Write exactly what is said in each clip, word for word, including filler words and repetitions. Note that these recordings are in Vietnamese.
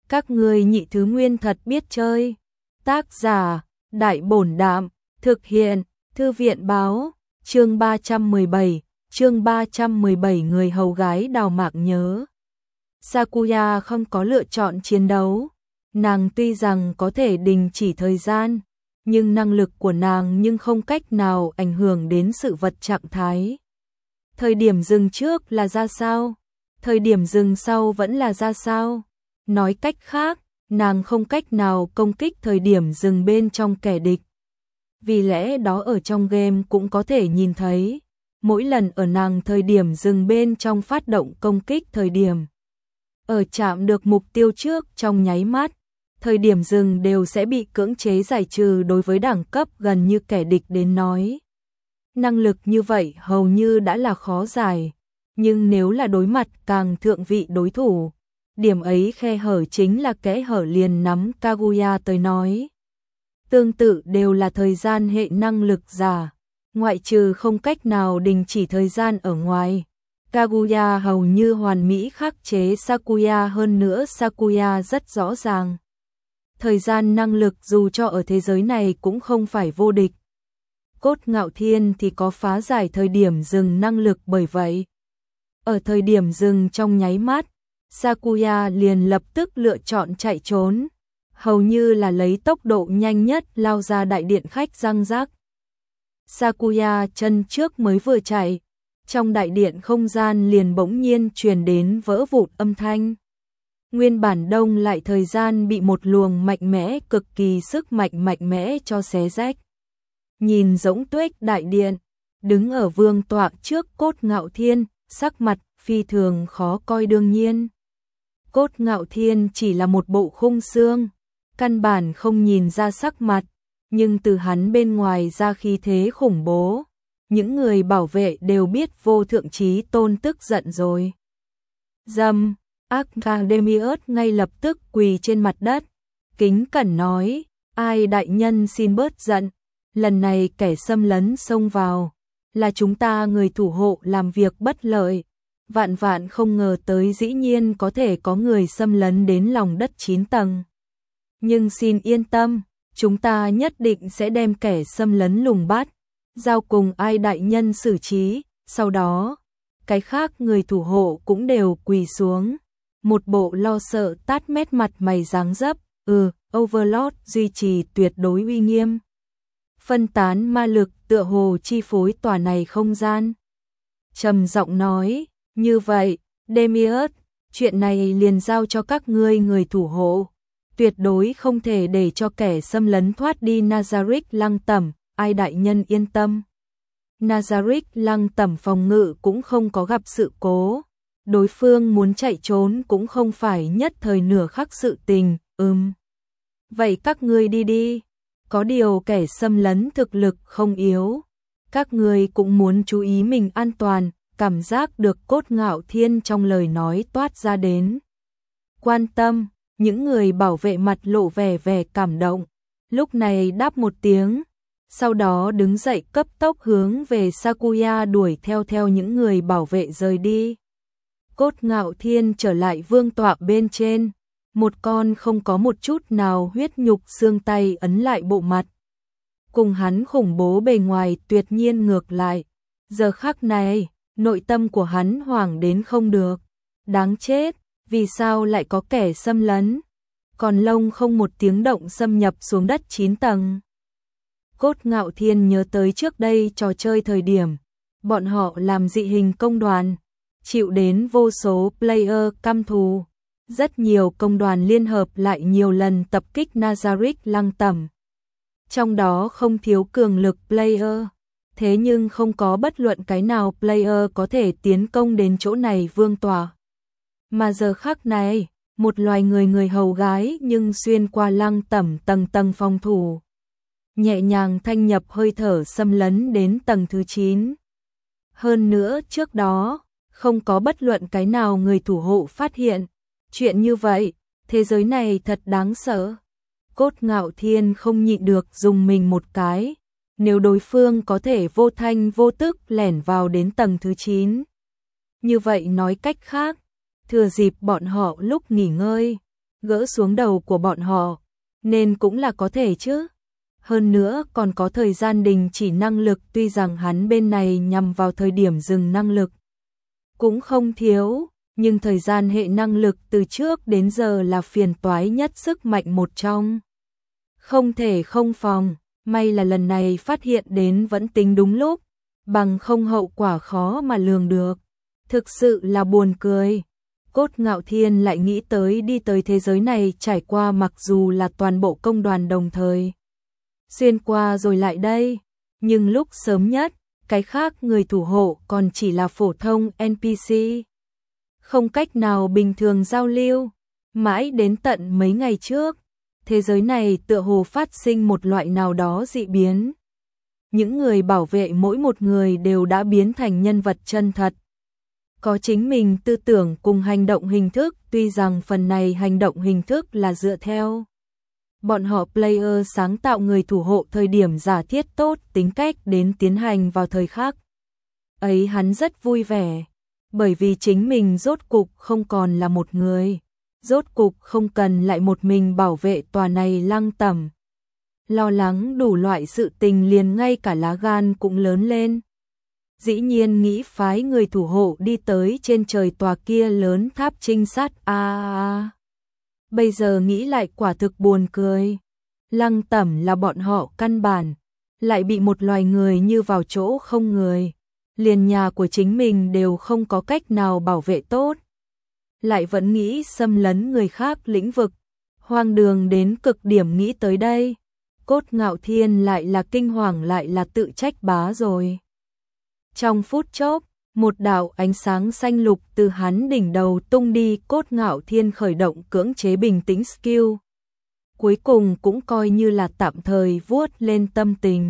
Các ngươi nhị thứ nguyên thật biết chơi. Tác giả, Đại Bổn Đạm, thực hiện, Thư viện Báo, chương ba trăm mười bảy, chương ba trăm mười bảy người hầu gái Đào Mạc nhớ. Sakuya không có lựa chọn chiến đấu, nàng tuy rằng có thể đình chỉ thời gian, nhưng năng lực của nàng nhưng không cách nào ảnh hưởng đến sự vật trạng thái. Thời điểm dừng trước là ra sao? Thời điểm dừng sau vẫn là ra sao? Nói cách khác, nàng không cách nào công kích thời điểm dừng bên trong kẻ địch. Vì lẽ đó ở trong game cũng có thể nhìn thấy, mỗi lần ở nàng thời điểm dừng bên trong phát động công kích thời điểm. Ở chạm được mục tiêu trước trong nháy mắt, thời điểm dừng đều sẽ bị cưỡng chế giải trừ đối với đẳng cấp gần như kẻ địch đến nói. Năng lực như vậy hầu như đã là khó giải, nhưng nếu là đối mặt càng thượng vị đối thủ, điểm ấy khe hở chính là kẽ hở liền nắm Kaguya tới nói. Tương tự đều là thời gian hệ năng lực giả, ngoại trừ không cách nào đình chỉ thời gian ở ngoài. Kaguya hầu như hoàn mỹ khắc chế Sakuya, hơn nữa Sakuya rất rõ ràng. Thời gian năng lực dù cho ở thế giới này cũng không phải vô địch. Cốt Ngạo Thiên thì có phá giải thời điểm dừng năng lực, bởi vậy ở thời điểm dừng trong nháy mắt, Sakuya liền lập tức lựa chọn chạy trốn, hầu như là lấy tốc độ nhanh nhất lao ra đại điện khách răng rác. Sakuya chân trước mới vừa chạy, trong đại điện không gian liền bỗng nhiên truyền đến vỡ vụn âm thanh. Nguyên bản đông lại thời gian bị một luồng mạnh mẽ, cực kỳ sức mạnh mạnh mẽ cho xé rách. Nhìn rỗng tuếch đại điện, đứng ở vương tọa trước Cốt Ngạo Thiên, sắc mặt phi thường khó coi. Đương nhiên, Cốt Ngạo Thiên chỉ là một bộ khung xương, căn bản không nhìn ra sắc mặt, nhưng từ hắn bên ngoài ra khí thế khủng bố, những người bảo vệ đều biết vô thượng chí tôn tức giận rồi. Dâm, Academius ngay lập tức quỳ trên mặt đất, kính cẩn nói, ai đại nhân xin bớt giận, lần này kẻ xâm lấn xông vào, là chúng ta người thủ hộ làm việc bất lợi, vạn vạn không ngờ tới dĩ nhiên có thể có người xâm lấn đến lòng đất chín tầng. Nhưng xin yên tâm, chúng ta nhất định sẽ đem kẻ xâm lấn lùng bắt, giao cùng ai đại nhân xử trí. Sau đó, cái khác người thủ hộ cũng đều quỳ xuống, một bộ lo sợ tát mét mặt mày dáng dấp. Ừ, Overlord duy trì tuyệt đối uy nghiêm, phân tán ma lực tựa hồ chi phối tòa này không gian. Trầm giọng nói, như vậy, Demiurge, chuyện này liền giao cho các ngươi người thủ hộ, tuyệt đối không thể để cho kẻ xâm lấn thoát đi. Nazarick Lăng Tẩm, ai đại nhân yên tâm. Nazarick Lăng Tẩm phòng ngự cũng không có gặp sự cố, đối phương muốn chạy trốn cũng không phải nhất thời nửa khắc sự tình. Ừm, vậy các ngươi đi đi, có điều kẻ xâm lấn thực lực không yếu, các ngươi cũng muốn chú ý mình an toàn. Cảm giác được Cốt Ngạo Thiên trong lời nói toát ra đến quan tâm, những người bảo vệ mặt lộ vẻ vẻ cảm động, lúc này đáp một tiếng, sau đó đứng dậy cấp tốc hướng về Sakuya đuổi theo theo những người bảo vệ rời đi. Cốt Ngạo Thiên trở lại vương tọa bên trên, một con không có một chút nào huyết nhục xương tay ấn lại bộ mặt. Cùng hắn khủng bố bề ngoài tuyệt nhiên ngược lại, giờ khắc này, nội tâm của hắn hoảng đến không được. Đáng chết, vì sao lại có kẻ xâm lấn? Còn lông không một tiếng động xâm nhập xuống đất chín tầng. Cốt Ngạo Thiên nhớ tới trước đây trò chơi thời điểm, bọn họ làm dị hình công đoàn, chịu đến vô số player căm thù. Rất nhiều công đoàn liên hợp lại nhiều lần tập kích Nazarick Lăng Tẩm. Trong đó không thiếu cường lực player. Thế nhưng không có bất luận cái nào player có thể tiến công đến chỗ này vương tọa. Mà giờ khắc này, một loài người người hầu gái nhưng xuyên qua Lăng Tẩm tầng tầng phòng thủ, nhẹ nhàng thanh nhập hơi thở xâm lấn đến tầng thứ chín. Hơn nữa trước đó, không có bất luận cái nào người thủ hộ phát hiện. Chuyện như vậy, thế giới này thật đáng sợ. Cốt Ngạo Thiên không nhịn được dùng mình một cái. Nếu đối phương có thể vô thanh vô tức lẻn vào đến tầng thứ chín. Như vậy nói cách khác, thừa dịp bọn họ lúc nghỉ ngơi, gỡ xuống đầu của bọn họ, nên cũng là có thể chứ. Hơn nữa còn có thời gian đình chỉ năng lực, tuy rằng hắn bên này nhằm vào thời điểm dừng năng lực cũng không thiếu, nhưng thời gian hệ năng lực từ trước đến giờ là phiền toái nhất sức mạnh một trong. Không thể không phòng, may là lần này phát hiện đến vẫn tính đúng lúc, bằng không hậu quả khó mà lường được. Thực sự là buồn cười. Cốt Ngạo Thiên lại nghĩ tới đi tới thế giới này trải qua, mặc dù là toàn bộ công đoàn đồng thời xuyên qua rồi lại đây, nhưng lúc sớm nhất, cái khác người thủ hộ còn chỉ là phổ thông en pê xê. Không cách nào bình thường giao lưu, mãi đến tận mấy ngày trước, thế giới này tựa hồ phát sinh một loại nào đó dị biến. Những người bảo vệ mỗi một người đều đã biến thành nhân vật chân thật, có chính mình tư tưởng cùng hành động hình thức, tuy rằng phần này hành động hình thức là dựa theo bọn họ player sáng tạo người thủ hộ thời điểm giả thiết tốt tính cách đến tiến hành vào thời khắc ấy. Hắn rất vui vẻ, bởi vì chính mình rốt cục không còn là một người, rốt cục không cần lại một mình bảo vệ tòa này Lăng Tẩm. Lo lắng đủ loại sự tình, liền ngay cả lá gan cũng lớn lên. Dĩ nhiên nghĩ phái người thủ hộ đi tới trên trời tòa kia lớn tháp trinh sát a à, à. Bây giờ nghĩ lại quả thực buồn cười. Lăng Tẩm là bọn họ căn bản, lại bị một loài người như vào chỗ không người. Liền nhà của chính mình đều không có cách nào bảo vệ tốt, lại vẫn nghĩ xâm lấn người khác lĩnh vực. Hoang đường đến cực điểm. Nghĩ tới đây, Cốt Ngạo Thiên lại là kinh hoàng lại là tự trách bá rồi. Trong phút chốc, một đạo ánh sáng xanh lục từ hắn đỉnh đầu tung đi, Cốt Ngạo Thiên khởi động cưỡng chế bình tĩnh skill. Cuối cùng cũng coi như là tạm thời vuốt lên tâm tình.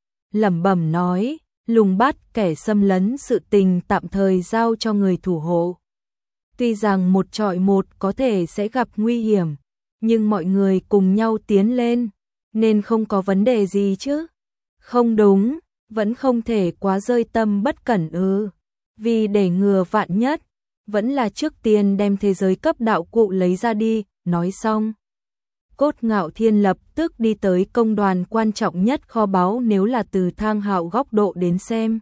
Lẩm bẩm nói, lùng bắt kẻ xâm lấn sự tình tạm thời giao cho người thủ hộ. Tuy rằng một trọi một có thể sẽ gặp nguy hiểm, nhưng mọi người cùng nhau tiến lên, nên không có vấn đề gì chứ. Không đúng, vẫn không thể quá rơi tâm bất cẩn ư. Vì để ngừa vạn nhất, vẫn là trước tiên đem thế giới cấp đạo cụ lấy ra đi. Nói xong, Cốt Ngạo Thiên lập tức đi tới công đoàn quan trọng nhất kho báu. Nếu là từ Thang Hạo góc độ đến xem,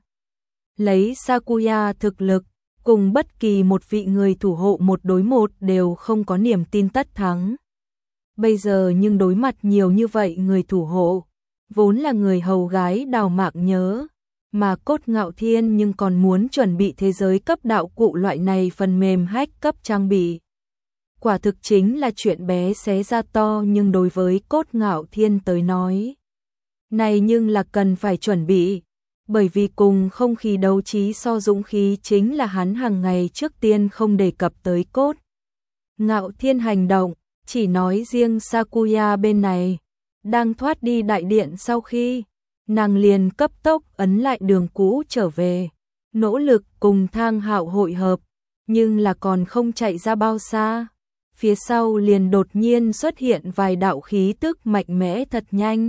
lấy Sakuya thực lực, cùng bất kỳ một vị người thủ hộ một đối một đều không có niềm tin tất thắng. Bây giờ nhưng đối mặt nhiều như vậy người thủ hộ, vốn là người hầu gái đào mạng nhớ, mà Cốt Ngạo Thiên nhưng còn muốn chuẩn bị thế giới cấp đạo cụ loại này phần mềm hack cấp trang bị. Quả thực chính là chuyện bé xé ra to, nhưng đối với Cốt Ngạo Thiên tới nói, này nhưng là cần phải chuẩn bị, bởi vì cùng không khí đấu trí so dũng khí chính là hắn hàng ngày trước tiên không đề cập tới Cốt Ngạo Thiên hành động, chỉ nói riêng Sakuya bên này, đang thoát đi đại điện sau khi, nàng liền cấp tốc ấn lại đường cũ trở về, nỗ lực cùng Thang Hạo hội hợp, nhưng là còn không chạy ra bao xa. Phía sau liền đột nhiên xuất hiện vài đạo khí tức mạnh mẽ thật nhanh.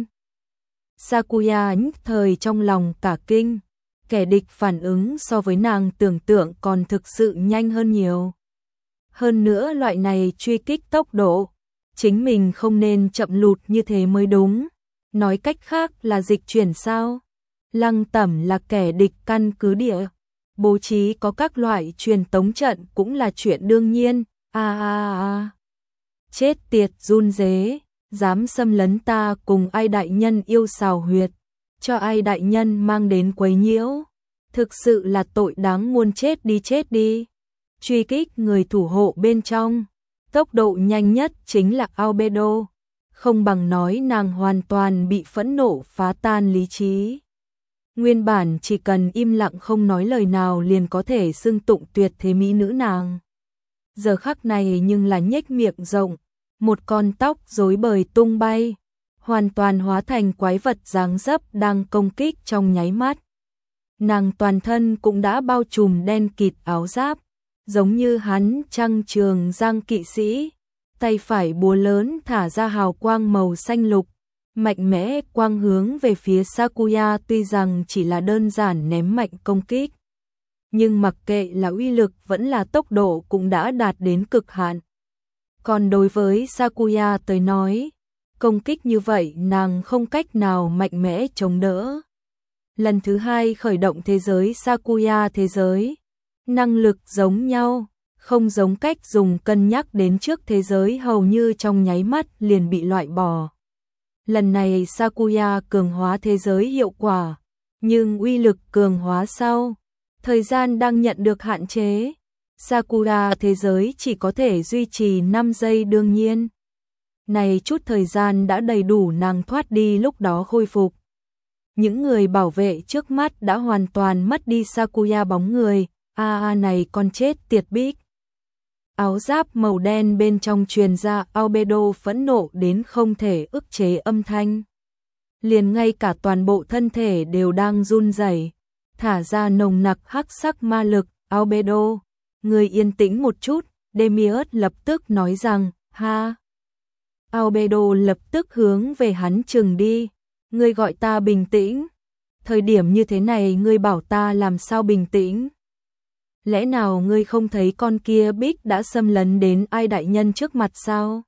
Sakuya nhất thời trong lòng cả kinh, kẻ địch phản ứng so với nàng tưởng tượng còn thực sự nhanh hơn nhiều. Hơn nữa loại này truy kích tốc độ, chính mình không nên chậm lụt như thế mới đúng. Nói cách khác là dịch chuyển sao? Lăng Tẩm là kẻ địch căn cứ địa, bố trí có các loại truyền tống trận cũng là chuyện đương nhiên. A a a. Chết tiệt run rế, dám xâm lấn ta cùng Ai đại nhân yêu xào huyệt, cho Ai đại nhân mang đến quấy nhiễu, thực sự là tội đáng muôn, chết đi chết đi. Truy kích người thủ hộ bên trong, tốc độ nhanh nhất chính là Albedo, không bằng nói nàng hoàn toàn bị phẫn nộ phá tan lý trí. Nguyên bản chỉ cần im lặng không nói lời nào liền có thể xưng tụng tuyệt thế mỹ nữ nàng. Giờ khắc này nhưng là nhếch miệng rộng, một con tóc rối bời tung bay, hoàn toàn hóa thành quái vật dáng dấp đang công kích trong nháy mắt. Nàng toàn thân cũng đã bao trùm đen kịt áo giáp, giống như hắn Trăng Trường Giang kỵ sĩ, tay phải búa lớn thả ra hào quang màu xanh lục, mạnh mẽ quang hướng về phía Sakuya. Tuy rằng chỉ là đơn giản ném mạnh công kích, nhưng mặc kệ là uy lực vẫn là tốc độ cũng đã đạt đến cực hạn. Còn đối với Sakuya tới nói, công kích như vậy nàng không cách nào mạnh mẽ chống đỡ. Lần thứ hai khởi động thế giới Sakuya thế giới, năng lực giống nhau, không giống cách dùng cân nhắc đến trước thế giới hầu như trong nháy mắt liền bị loại bỏ. Lần này Sakuya cường hóa thế giới hiệu quả, nhưng uy lực cường hóa sau, thời gian đang nhận được hạn chế. Sakura thế giới chỉ có thể duy trì năm giây đương nhiên. Này chút thời gian đã đầy đủ nàng thoát đi lúc đó khôi phục. Những người bảo vệ trước mắt đã hoàn toàn mất đi Sakuya bóng người, a a này con chết tiệt bích. Áo giáp màu đen bên trong truyền ra albedo phẫn nộ đến không thể ức chế âm thanh. Liền ngay cả toàn bộ thân thể đều đang run rẩy, thả ra nồng nặc hắc sắc ma lực, albedo. Người yên tĩnh một chút, Demiurge lập tức nói rằng, ha. Albedo lập tức hướng về hắn chừng đi, ngươi gọi ta bình tĩnh. Thời điểm như thế này ngươi bảo ta làm sao bình tĩnh? Lẽ nào ngươi không thấy con kia bích đã xâm lấn đến ai đại nhân trước mặt sao?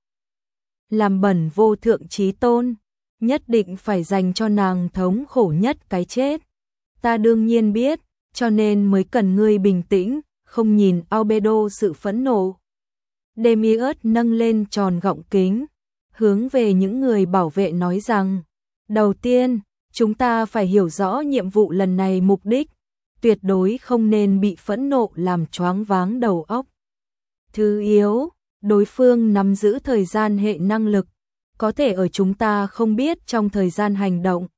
Làm bẩn vô thượng chí tôn, nhất định phải dành cho nàng thống khổ nhất cái chết. Ta đương nhiên biết, cho nên mới cần ngươi bình tĩnh. Không nhìn albedo sự phẫn nộ. Demiurge nâng lên tròn gọng kính, hướng về những người bảo vệ nói rằng, đầu tiên, chúng ta phải hiểu rõ nhiệm vụ lần này mục đích, tuyệt đối không nên bị phẫn nộ làm choáng váng đầu óc. Thứ yếu, đối phương nắm giữ thời gian hệ năng lực, có thể ở chúng ta không biết trong thời gian hành động.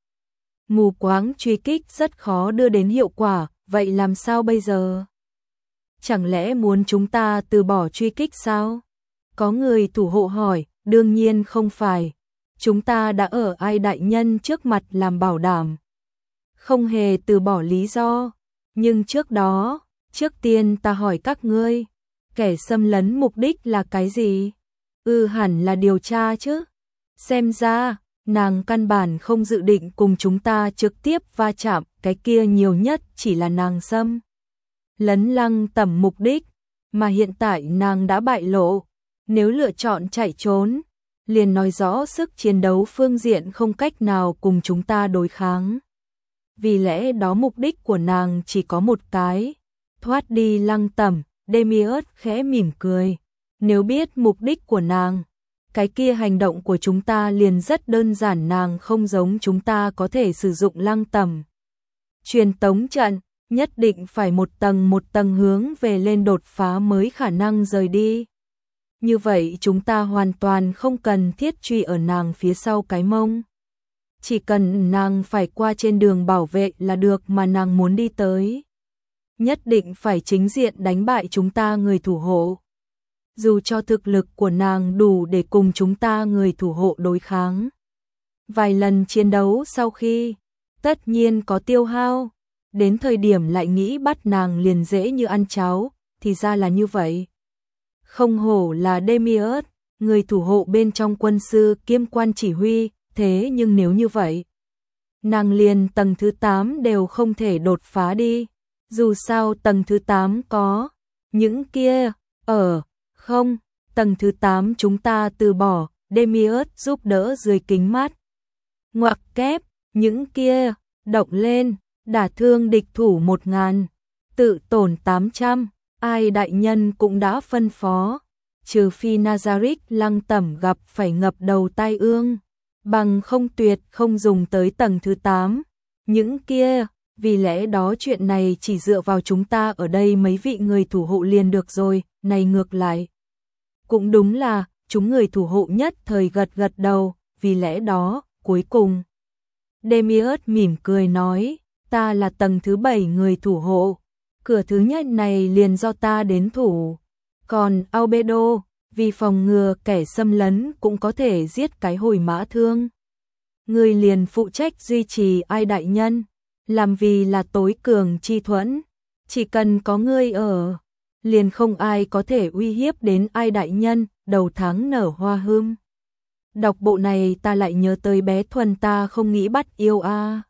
Mù quáng truy kích rất khó đưa đến hiệu quả, vậy làm sao bây giờ? Chẳng lẽ muốn chúng ta từ bỏ truy kích sao? Có người thủ hộ hỏi, đương nhiên không phải. Chúng ta đã ở ai đại nhân trước mặt làm bảo đảm. Không hề từ bỏ lý do. Nhưng trước đó, trước tiên ta hỏi các ngươi, kẻ xâm lấn mục đích là cái gì? Ừ hẳn là điều tra chứ. Xem ra, nàng căn bản không dự định cùng chúng ta trực tiếp va chạm, cái kia nhiều nhất chỉ là nàng xâm lấn Lăng Tẩm mục đích, mà hiện tại nàng đã bại lộ, nếu lựa chọn chạy trốn, liền nói rõ sức chiến đấu phương diện không cách nào cùng chúng ta đối kháng. Vì lẽ đó mục đích của nàng chỉ có một cái, thoát đi Lăng Tẩm. Demiurge khẽ mỉm cười, nếu biết mục đích của nàng, cái kia hành động của chúng ta liền rất đơn giản, nàng không giống chúng ta có thể sử dụng Lăng Tẩm truyền tống trận, nhất định phải một tầng một tầng hướng về lên đột phá mới khả năng rời đi. Như vậy chúng ta hoàn toàn không cần thiết truy ở nàng phía sau cái mông. Chỉ cần nàng phải qua trên đường bảo vệ là được mà nàng muốn đi tới. Nhất định phải chính diện đánh bại chúng ta người thủ hộ. Dù cho thực lực của nàng đủ để cùng chúng ta người thủ hộ đối kháng. Vài lần chiến đấu sau khi, tất nhiên có tiêu hao. Đến thời điểm lại nghĩ bắt nàng liền dễ như ăn cháo, thì ra là như vậy. Không hổ là Demiurge, người thủ hộ bên trong quân sư kiêm quan chỉ huy, thế nhưng nếu như vậy, nàng liền tầng thứ tám đều không thể đột phá đi. Dù sao tầng thứ tám có, những kia, ở, không, tầng thứ tám chúng ta từ bỏ, Demiurge giúp đỡ dưới kính mắt. Ngoặc kép, những kia, động lên. Đả thương địch thủ một ngàn, tự tổn tám trăm, ai đại nhân cũng đã phân phó, trừ phi Nazarick Lăng Tẩm gặp phải ngập đầu tai ương, bằng không tuyệt không dùng tới tầng thứ tám, những kia, vì lẽ đó chuyện này chỉ dựa vào chúng ta ở đây mấy vị người thủ hộ liền được rồi, này ngược lại. Cũng đúng là, chúng người thủ hộ nhất thời gật gật đầu, vì lẽ đó, cuối cùng. Demiurge mỉm cười nói, ta là tầng thứ bảy người thủ hộ, cửa thứ nhất này liền do ta đến thủ. Còn albedo, vì phòng ngừa kẻ xâm lấn cũng có thể giết cái hồi mã thương. Người liền phụ trách duy trì ai đại nhân, làm vì là tối cường chi thuẫn. Chỉ cần có ngươi ở, liền không ai có thể uy hiếp đến ai đại nhân, đầu tháng nở hoa hương. Đọc bộ này ta lại nhớ tới bé Thuần ta không nghĩ bắt yêu a.